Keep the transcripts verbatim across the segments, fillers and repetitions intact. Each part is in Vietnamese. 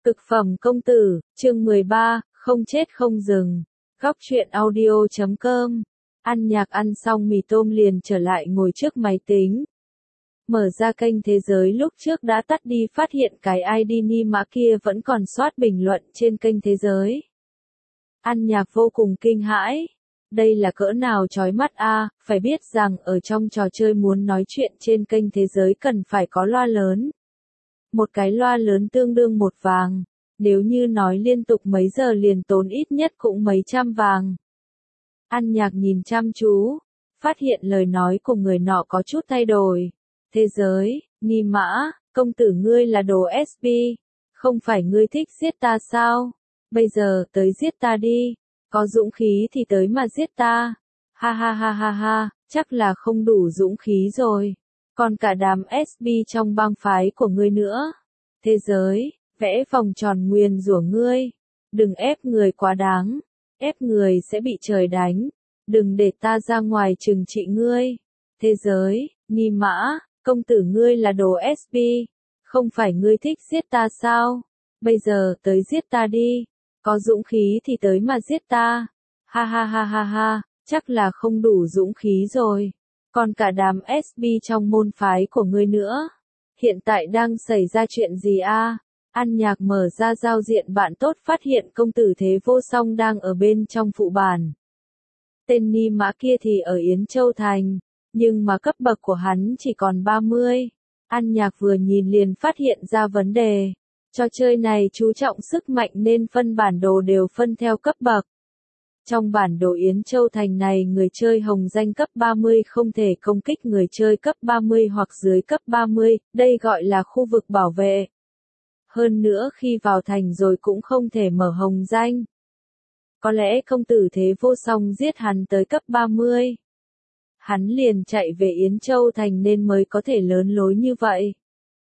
Cực phẩm công tử, chương mười ba, không chết không dừng. Góc truyện audio chấm com. Ăn nhạc ăn xong mì tôm liền trở lại ngồi trước máy tính. Mở ra kênh thế giới lúc trước đã tắt đi, phát hiện cái i đê ni mã kia vẫn còn soát bình luận trên kênh thế giới. Ăn nhạc vô cùng kinh hãi. Đây là cỡ nào chói mắt a, à, phải biết rằng ở trong trò chơi muốn nói chuyện trên kênh thế giới cần phải có loa lớn. Một cái loa lớn tương đương một vàng, nếu như nói liên tục mấy giờ liền tốn ít nhất cũng mấy trăm vàng. Ăn nhạc nhìn chăm chú, phát hiện lời nói của người nọ có chút thay đổi. Thế giới, Ni Mã, công tử ngươi là đồ ét pê, không phải ngươi thích giết ta sao? Bây giờ tới giết ta đi, có dũng khí thì tới mà giết ta. Ha ha ha ha ha, chắc là không đủ dũng khí rồi. Còn cả đám ét pê trong bang phái của ngươi nữa. Thế giới, vẽ vòng tròn nguyền rủa ngươi. Đừng ép người quá đáng. Ép người sẽ bị trời đánh. Đừng để ta ra ngoài trừng trị ngươi. Thế giới, Ni Mã, công tử ngươi là đồ ét pê. Không phải ngươi thích giết ta sao? Bây giờ tới giết ta đi. Có dũng khí thì tới mà giết ta. Ha ha ha ha ha, chắc là không đủ dũng khí rồi. Còn cả đám ét pê trong môn phái của ngươi nữa. Hiện tại đang xảy ra chuyện gì a? À? Ăn nhạc mở ra giao diện bạn tốt, phát hiện công tử Thế Vô Song đang ở bên trong phụ bản. Tên Ni Mã kia thì ở Yến Châu Thành, nhưng mà cấp bậc của hắn chỉ còn ba mươi. Ăn nhạc vừa nhìn liền phát hiện ra vấn đề. Trò chơi này chú trọng sức mạnh nên phân bản đồ đều phân theo cấp bậc. Trong bản đồ Yến Châu Thành này, người chơi hồng danh cấp ba mươi không thể công kích người chơi cấp ba mươi hoặc dưới cấp ba mươi, đây gọi là khu vực bảo vệ. Hơn nữa khi vào thành rồi cũng không thể mở hồng danh. Có lẽ công tử Thế Vô Song giết hắn tới cấp ba mươi. Hắn liền chạy về Yến Châu Thành nên mới có thể lớn lối như vậy.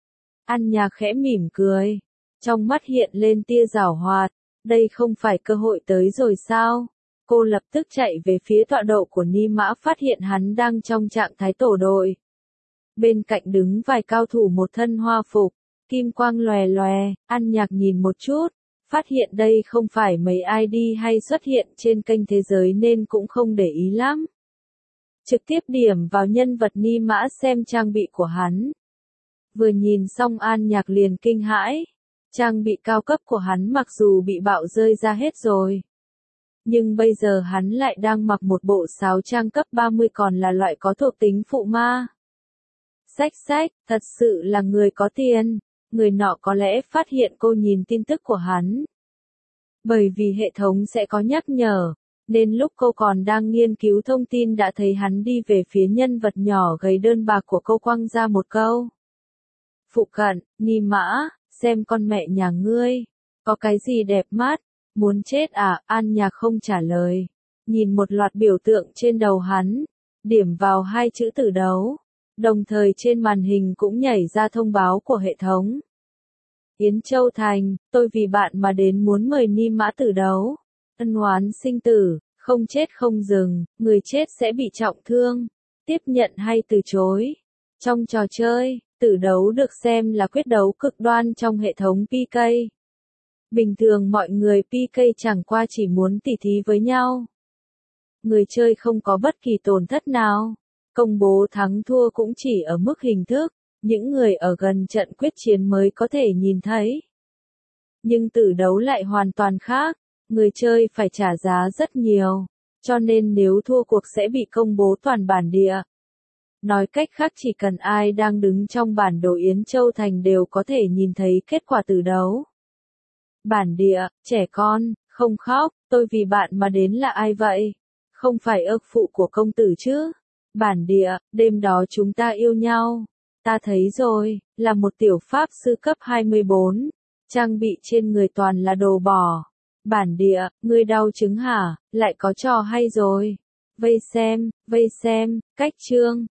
Ăn nhạc khẽ mỉm cười. Trong mắt hiện lên tia giảo hoạt. Đây không phải cơ hội tới rồi sao? Cô lập tức chạy về phía tọa độ của Ni Mã, phát hiện hắn đang trong trạng thái tổ đội. Bên cạnh đứng vài cao thủ một thân hoa phục, kim quang lòe lòe. Ăn nhạc nhìn một chút, phát hiện đây không phải mấy i đê hay xuất hiện trên kênh thế giới nên cũng không để ý lắm. Trực tiếp điểm vào nhân vật Ni Mã xem trang bị của hắn. Vừa nhìn xong An Nhạc liền kinh hãi. Trang bị cao cấp của hắn mặc dù bị bạo rơi ra hết rồi. Nhưng bây giờ hắn lại đang mặc một bộ sáo trang cấp ba mươi, còn là loại có thuộc tính phụ ma. Xách xách, thật sự là người có tiền. Người nọ có lẽ phát hiện cô nhìn tin tức của hắn. Bởi vì hệ thống sẽ có nhắc nhở, nên lúc cô còn đang nghiên cứu thông tin đã thấy hắn đi về phía nhân vật nhỏ gầy đơn bạc của cô, quăng ra một câu. Phụ cận, Ni Mã, xem con mẹ nhà ngươi, có cái gì đẹp mắt, muốn chết à? An Nhạc không trả lời, nhìn một loạt biểu tượng trên đầu hắn, điểm vào hai chữ tử đấu, đồng thời trên màn hình cũng nhảy ra thông báo của hệ thống. Yến Châu Thành, tôi vì bạn mà đến muốn mời Ni Mã tử đấu, ân oán sinh tử, không chết không dừng, người chết sẽ bị trọng thương, tiếp nhận hay từ chối. Trong trò chơi, tử đấu được xem là quyết đấu cực đoan trong hệ thống pê ca. Bình thường mọi người pê ca chẳng qua chỉ muốn tỉ thí với nhau. Người chơi không có bất kỳ tổn thất nào. Công bố thắng thua cũng chỉ ở mức hình thức, những người ở gần trận quyết chiến mới có thể nhìn thấy. Nhưng tử đấu lại hoàn toàn khác, người chơi phải trả giá rất nhiều, cho nên nếu thua cuộc sẽ bị công bố toàn bản địa. Nói cách khác, chỉ cần ai đang đứng trong bản đồ Yến Châu Thành đều có thể nhìn thấy kết quả tử đấu. Bản địa, trẻ con, không khóc, tôi vì bạn mà đến là ai vậy? Không phải ước phụ của công tử chứ? Bản địa, đêm đó chúng ta yêu nhau. Ta thấy rồi, là một tiểu pháp sư cấp hai mươi bốn. Trang bị trên người toàn là đồ bỏ. Bản địa, ngươi đau chứng hả? Lại có trò hay rồi. Vây xem, vây xem, cách chương.